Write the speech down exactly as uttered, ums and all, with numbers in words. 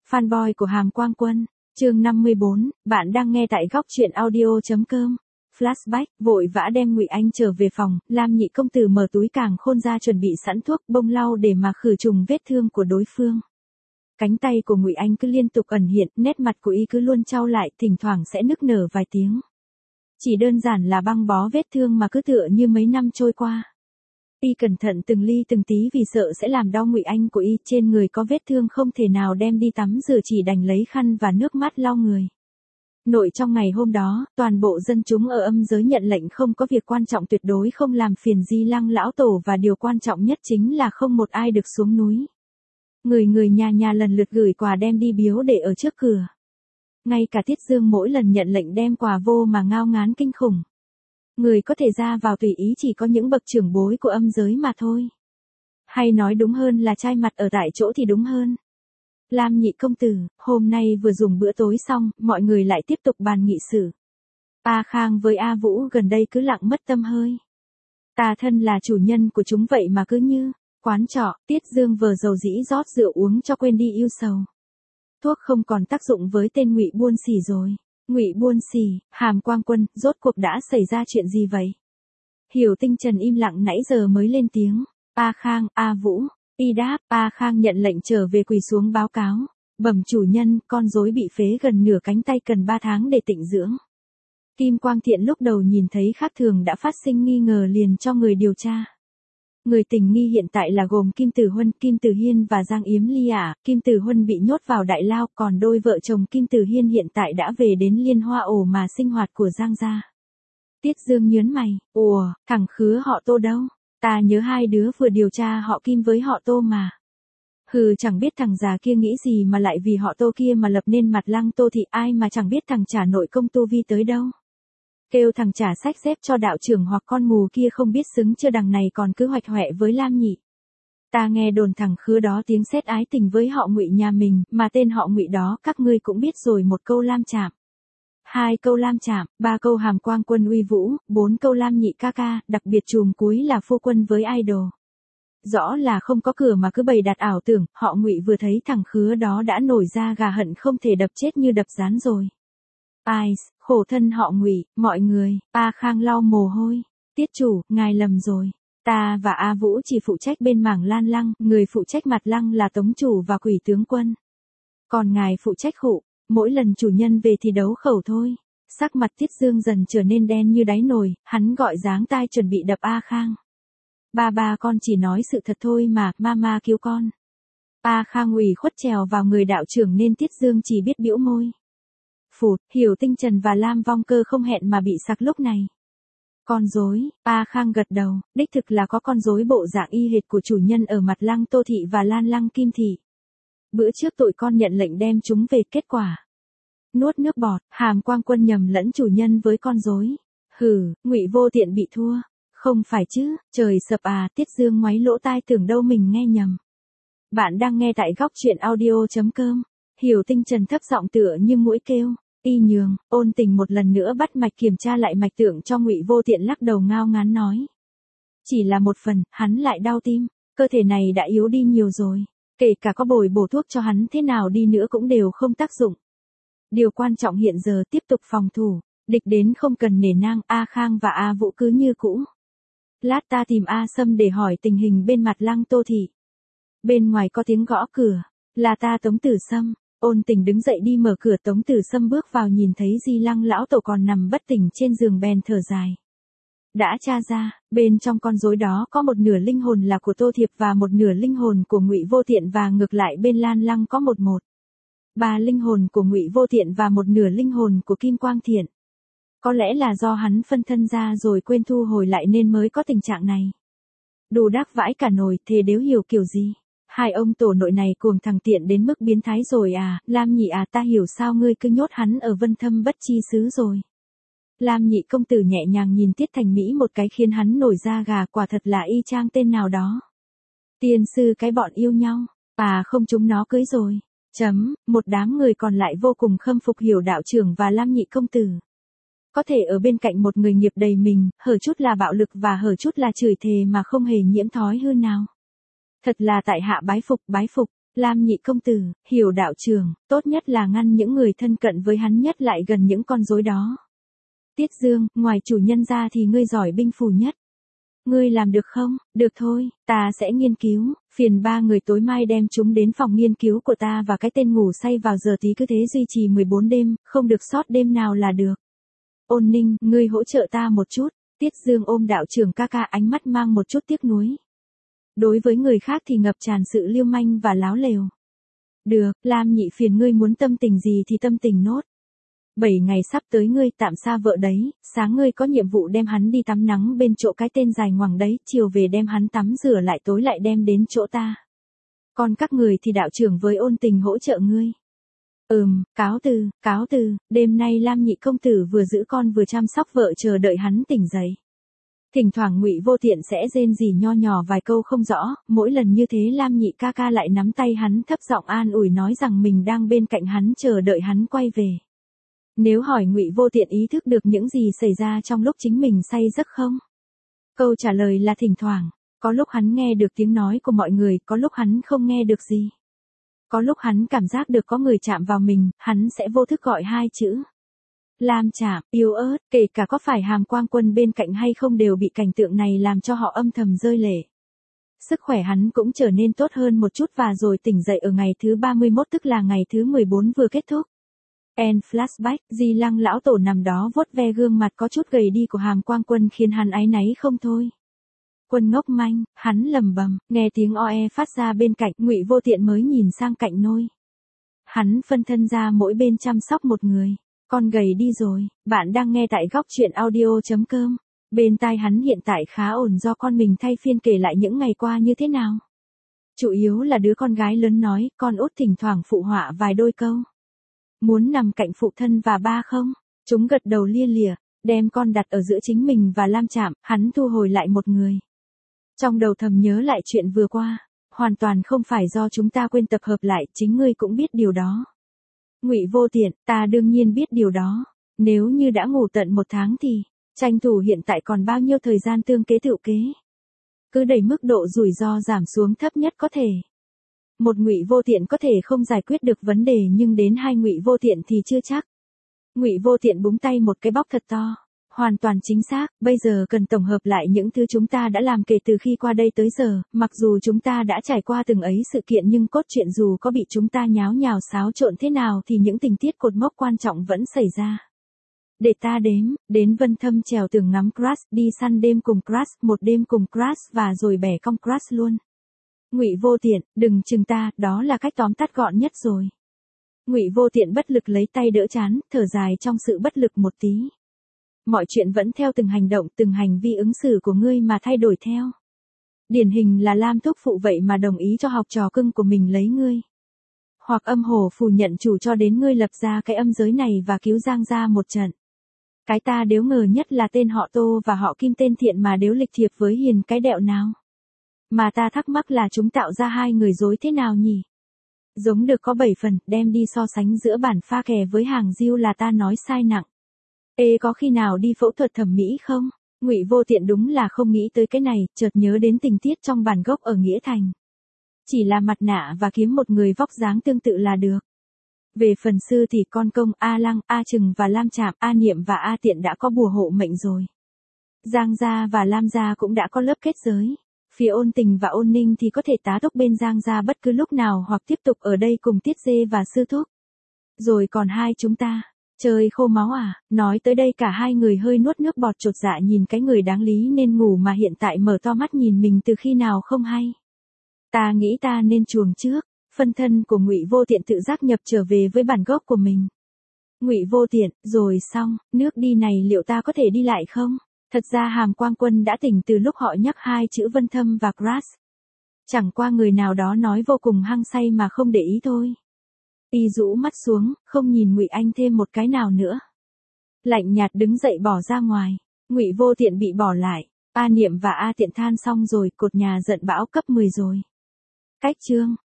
Fanboy của Hàm Quang Quân, chương năm mươi bốn, bạn đang nghe tại góc truyện audio.com. Flashback, vội vã đem Ngụy Anh trở về phòng, Lam Nhị công tử mở túi càng khôn ra chuẩn bị sẵn thuốc bông lau để mà khử trùng vết thương của đối phương. Cánh tay của Ngụy Anh cứ liên tục ẩn hiện, nét mặt của y cứ luôn chau lại, thỉnh thoảng sẽ nức nở vài tiếng. Chỉ đơn giản là băng bó vết thương mà cứ tựa như mấy năm trôi qua. Y cẩn thận từng ly từng tí vì sợ sẽ làm đau Ngụy Anh của y, trên người có vết thương không thể nào đem đi tắm rửa, chỉ đành lấy khăn và nước mắt lau người. Nội trong ngày hôm đó, toàn bộ dân chúng ở âm giới nhận lệnh không có việc quan trọng tuyệt đối không làm phiền Di Lăng lão tổ, và điều quan trọng nhất chính là không một ai được xuống núi. Người người nhà nhà lần lượt gửi quà đem đi biếu để ở trước cửa. Ngay cả Tiết Dương mỗi lần nhận lệnh đem quà vô mà ngao ngán kinh khủng. Người có thể ra vào tùy ý chỉ có những bậc trưởng bối của âm giới mà thôi. Hay nói đúng hơn là trai mặt ở tại chỗ thì đúng hơn. Lam Nhị công tử, hôm nay vừa dùng bữa tối xong, mọi người lại tiếp tục bàn nghị sự. A Khang với A Vũ gần đây cứ lặng mất tâm hơi. Ta thân là chủ nhân của chúng vậy mà cứ như quán trọ. Tiết Dương vờ dầu dĩ rót rượu uống cho quên đi yêu sầu. Thuốc không còn tác dụng với tên Ngụy Buôn Xỉ rồi. Ngụy Buôn Xỉ, Hàm Quang Quân, rốt cuộc đã xảy ra chuyện gì vậy? Hiểu Tinh Trần im lặng nãy giờ mới lên tiếng. A Khang, A Vũ. Y đáp. A Khang nhận lệnh trở về quỳ xuống báo cáo. Bẩm chủ nhân, con rối bị phế gần nửa cánh tay, cần ba tháng để tịnh dưỡng. Kim Quang Thiện lúc đầu nhìn thấy khác thường đã phát sinh nghi ngờ, liền cho người điều tra. Người tình nghi hiện tại là gồm Kim Tử Huân, Kim Tử Hiên và Giang Yếm Ly ả. Kim Tử Huân bị nhốt vào đại lao, còn đôi vợ chồng Kim Tử Hiên hiện tại đã về đến Liên Hoa ổ mà sinh hoạt của Giang gia. Tiết Dương nhớn mày. Ủa, thằng Khứa họ Tô đâu? Ta nhớ hai đứa vừa điều tra họ Kim với họ Tô mà. Hừ, chẳng biết thằng già kia nghĩ gì mà lại vì họ Tô kia mà lập nên mặt Lăng Tô Thị, ai mà chẳng biết thằng trả nội công tu vi tới đâu. Kêu thằng trả sách xếp cho đạo trưởng hoặc con mù kia không biết xứng chưa, đằng này còn cứ hoạch hoẹ với Lam Nhị. Ta nghe đồn thằng Khứa đó tiếng sét ái tình với họ Ngụy nhà mình, mà tên họ Ngụy đó các ngươi cũng biết rồi, một câu Lam chạm, hai câu Lam chạm, ba câu Hàm Quang Quân uy vũ, bốn câu Lam Nhị ca ca, đặc biệt chùm cuối là phu quân với idol. Rõ là không có cửa mà cứ bày đặt ảo tưởng. Họ Ngụy vừa thấy thằng Khứa đó đã nổi da gà, hận không thể đập chết như đập rán rồi. Ai, khổ thân họ Ngụy, mọi người. A Khang lau mồ hôi. Tiết chủ, ngài lầm rồi. Ta và A Vũ chỉ phụ trách bên mảng Lan Lăng, người phụ trách mặt Lăng là Tống chủ và Quỷ tướng quân. Còn ngài phụ trách khụ, mỗi lần chủ nhân về thì đấu khẩu thôi. Sắc mặt Tiết Dương dần trở nên đen như đáy nồi, hắn gọi dáng tai chuẩn bị đập A Khang. Ba ba con chỉ nói sự thật thôi mà, mama cứu con. A Khang ủy khuất trèo vào người đạo trưởng nên Tiết Dương chỉ biết bĩu môi. Phụt, Hiểu Tinh Trần và Lam Vong Cơ không hẹn mà bị sặc lúc này. Con rối. A Khang gật đầu, đích thực là có con rối bộ dạng y hệt của chủ nhân ở mặt Lăng Tô Thị và Lan Lăng Kim Thị. Bữa trước tụi con nhận lệnh đem chúng về, kết quả nuốt nước bọt. Hàm Quang Quân nhầm lẫn chủ nhân với con rối. Hừ, Ngụy Vô Tiện bị thua. Không phải chứ, trời sập à. Tiết Dương ngoáy lỗ tai tưởng đâu mình nghe nhầm. Bạn đang nghe tại góc truyện audio.com. Hiểu Tinh Trần thấp giọng tựa như mũi kêu. Y nhường. Ôn Tình một lần nữa bắt mạch kiểm tra lại mạch tượng cho Ngụy Vô Tiện, lắc đầu ngao ngán nói. Chỉ là một phần, hắn lại đau tim. Cơ thể này đã yếu đi nhiều rồi. Kể cả có bồi bổ thuốc cho hắn thế nào đi nữa cũng đều không tác dụng. Điều quan trọng hiện giờ tiếp tục phòng thủ. Địch đến không cần nể nang. A Khang và A Vũ cứ như cũ. Lát ta tìm A Sâm để hỏi tình hình bên mặt Lăng Tô Thị. Bên ngoài có tiếng gõ cửa. Là ta, Tống Tử Sâm. Ôn Tình đứng dậy đi mở cửa. Tống Tử Sâm bước vào nhìn thấy Di Lăng lão tổ còn nằm bất tỉnh trên giường bèn thở dài. Đã tra ra, bên trong con rối đó có một nửa linh hồn là của Tô Thiệp và một nửa linh hồn của Ngụy Vô Tiện, và ngược lại bên Lan Lăng có một một. Ba linh hồn của Ngụy Vô Tiện và một nửa linh hồn của Kim Quang Thiện. Có lẽ là do hắn phân thân ra rồi quên thu hồi lại nên mới có tình trạng này. Đồ đắc vãi cả nồi, thế đéo hiểu kiểu gì. Hai ông tổ nội này cuồng thằng Tiện đến mức biến thái rồi à. Lam Nhị à, ta hiểu sao ngươi cứ nhốt hắn ở Vân Thâm Bất Chi xứ rồi. Lam Nhị công tử nhẹ nhàng nhìn Tiết Thành Mỹ một cái khiến hắn nổi da gà, quả thật là y chang tên nào đó. Tiên sư cái bọn yêu nhau. À không, chúng nó cưới rồi. Chấm, một đám người còn lại vô cùng khâm phục Hiểu đạo trưởng và Lam Nhị công tử. Có thể ở bên cạnh một người nghiệp đầy mình, hở chút là bạo lực và hở chút là chửi thề mà không hề nhiễm thói hư nào. Thật là tại hạ bái phục, bái phục. Lam nhị công tử, hiểu đạo trưởng, tốt nhất là ngăn những người thân cận với hắn nhất lại gần những con rối đó. Tiết Dương, ngoài chủ nhân ra thì ngươi giỏi binh phù nhất. Ngươi làm được không? Được thôi, ta sẽ nghiên cứu, phiền ba người tối mai đem chúng đến phòng nghiên cứu của ta và cái tên ngủ say vào giờ tí cứ thế duy trì mười bốn đêm, không được sót đêm nào là được. Ôn Ninh, ngươi hỗ trợ ta một chút. Tiết Dương ôm đạo trưởng ca ca, ánh mắt mang một chút tiếc nuối. Đối với người khác thì ngập tràn sự liêu manh và láo lèo. Được, Lam nhị phiền ngươi muốn tâm tình gì thì tâm tình nốt. Bảy ngày sắp tới ngươi tạm xa vợ đấy, sáng ngươi có nhiệm vụ đem hắn đi tắm nắng bên chỗ cái tên dài ngoằng đấy, chiều về đem hắn tắm rửa lại, tối lại đem đến chỗ ta. Còn các người thì đạo trưởng với Ôn Tình hỗ trợ ngươi. Ừm, cáo từ, cáo từ, đêm nay Lam nhị công tử vừa giữ con vừa chăm sóc vợ chờ đợi hắn tỉnh dậy. Thỉnh thoảng Ngụy Vô Tiện sẽ rên rỉ nho nhỏ vài câu không rõ, mỗi lần như thế Lam nhị ca ca lại nắm tay hắn thấp giọng an ủi nói rằng mình đang bên cạnh hắn chờ đợi hắn quay về. Nếu hỏi Ngụy Vô Tiện ý thức được những gì xảy ra trong lúc chính mình say giấc không? Câu trả lời là thỉnh thoảng, có lúc hắn nghe được tiếng nói của mọi người, có lúc hắn không nghe được gì. Có lúc hắn cảm giác được có người chạm vào mình, hắn sẽ vô thức gọi hai chữ. Lam chạm, yếu ớt, kể cả có phải Hàm Quang Quân bên cạnh hay không đều bị cảnh tượng này làm cho họ âm thầm rơi lệ. Sức khỏe hắn cũng trở nên tốt hơn một chút và rồi tỉnh dậy ở ngày thứ ba mươi mốt tức là ngày thứ mười bốn vừa kết thúc. End flashback, Di Lăng lão tổ nằm đó vuốt ve gương mặt có chút gầy đi của Hàm Quang Quân khiến hắn áy náy không thôi. Quân ngốc manh, hắn lầm bầm, nghe tiếng oe phát ra bên cạnh, Ngụy Vô Tiện mới nhìn sang cạnh nôi. Hắn phân thân ra mỗi bên chăm sóc một người. Con gầy đi rồi, bạn đang nghe tại góc truyện audio.com. Bên tai hắn hiện tại khá ổn do con mình thay phiên kể lại những ngày qua như thế nào. Chủ yếu là đứa con gái lớn nói, con út thỉnh thoảng phụ họa vài đôi câu. Muốn nằm cạnh phụ thân và ba không? Chúng gật đầu lia lịa, đem con đặt ở giữa chính mình và Lam Chạm, hắn thu hồi lại một người. Trong đầu thầm nhớ lại chuyện vừa qua, hoàn toàn không phải do chúng ta quên tập hợp lại, chính ngươi cũng biết điều đó. Ngụy Vô Tiện, ta đương nhiên biết điều đó. Nếu như đã ngủ tận một tháng thì, tranh thủ hiện tại còn bao nhiêu thời gian tương kế tựu kế. Cứ đẩy mức độ rủi ro giảm xuống thấp nhất có thể. Một Ngụy Vô Tiện có thể không giải quyết được vấn đề nhưng đến hai Ngụy Vô Tiện thì chưa chắc. Ngụy Vô Tiện búng tay một cái bóc thật to. Hoàn toàn chính xác, bây giờ cần tổng hợp lại những thứ chúng ta đã làm kể từ khi qua đây tới giờ, mặc dù chúng ta đã trải qua từng ấy sự kiện nhưng cốt truyện dù có bị chúng ta nháo nhào xáo trộn thế nào thì những tình tiết cột mốc quan trọng vẫn xảy ra. Để ta đếm, đến Vân Thâm trèo tường ngắm Crush, đi săn đêm cùng Crush, một đêm cùng Crush và rồi bẻ cong Crush luôn. Ngụy Vô Tiện, đừng chừng ta, đó là cách tóm tắt gọn nhất rồi. Ngụy Vô Tiện bất lực lấy tay đỡ chán, thở dài trong sự bất lực một tí. Mọi chuyện vẫn theo từng hành động, từng hành vi ứng xử của ngươi mà thay đổi theo. Điển hình là Lam thúc phụ vậy mà đồng ý cho học trò cưng của mình lấy ngươi. Hoặc âm hồ phủ nhận chủ cho đến ngươi lập ra cái âm giới này và cứu Giang gia một trận. Cái ta đếu ngờ nhất là tên họ Tô và họ Kim tên thiện mà đếu lịch thiệp với hiền cái đẹo nào. Mà ta thắc mắc là chúng tạo ra hai người dối thế nào nhỉ? Giống được có bảy phần, đem đi so sánh giữa bản pha kè với hàng diêu là ta nói sai nặng. Ê có khi nào đi phẫu thuật thẩm mỹ không? Ngụy Vô Tiện đúng là không nghĩ tới cái này, chợt nhớ đến tình tiết trong bản gốc ở Nghĩa Thành. Chỉ là mặt nạ và kiếm một người vóc dáng tương tự là được. Về phần sư thì con công, A Lăng, A Trừng và Lam Trạm, A Niệm và A Tiện đã có bùa hộ mệnh rồi. Giang gia và Lam gia cũng đã có lớp kết giới. Phía Ôn Tình và Ôn Ninh thì có thể tá túc bên Giang gia bất cứ lúc nào hoặc tiếp tục ở đây cùng Tiết Dê và Sư Thúc. Rồi còn hai chúng ta. Trời khô máu à, nói tới đây cả hai người hơi nuốt nước bọt chột dạ nhìn cái người đáng lý nên ngủ mà hiện tại mở to mắt nhìn mình từ khi nào không hay. Ta nghĩ ta nên chuồng trước, phân thân của Ngụy Vô Tiện tự giác nhập trở về với bản gốc của mình. Ngụy Vô Tiện, rồi xong, nước đi này liệu ta có thể đi lại không? Thật ra Hàm Quang Quân đã tỉnh từ lúc họ nhắc hai chữ Vân Thâm và Crush. Chẳng qua người nào đó nói vô cùng hăng say mà không để ý thôi. Y rũ mắt xuống, không nhìn Ngụy Anh thêm một cái nào nữa. Lạnh nhạt đứng dậy bỏ ra ngoài. Ngụy Vô Tiện bị bỏ lại. A Niệm và A Tiện than xong rồi, cột nhà giận bão cấp mười rồi. Cách chương